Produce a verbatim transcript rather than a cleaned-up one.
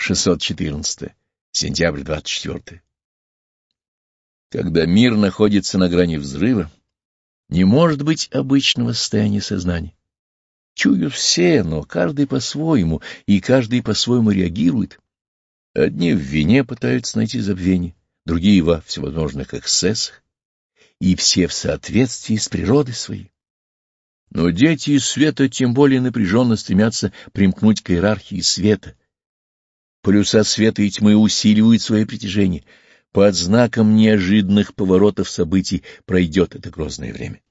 шестьсот четырнадцатое. Сентябрь двадцать четвёртое. Когда мир находится на грани взрыва, не может быть обычного состояния сознания. Чуют все, но каждый по-своему, и каждый по-своему реагирует. Одни в вине пытаются найти забвение, другие во всевозможных эксцессах, и все в соответствии с природой своей. Но дети света тем более напряженно стремятся примкнуть к иерархии света. Полюса света и тьмы усиливают свое притяжение. Под знаком неожиданных поворотов событий пройдет это грозное время.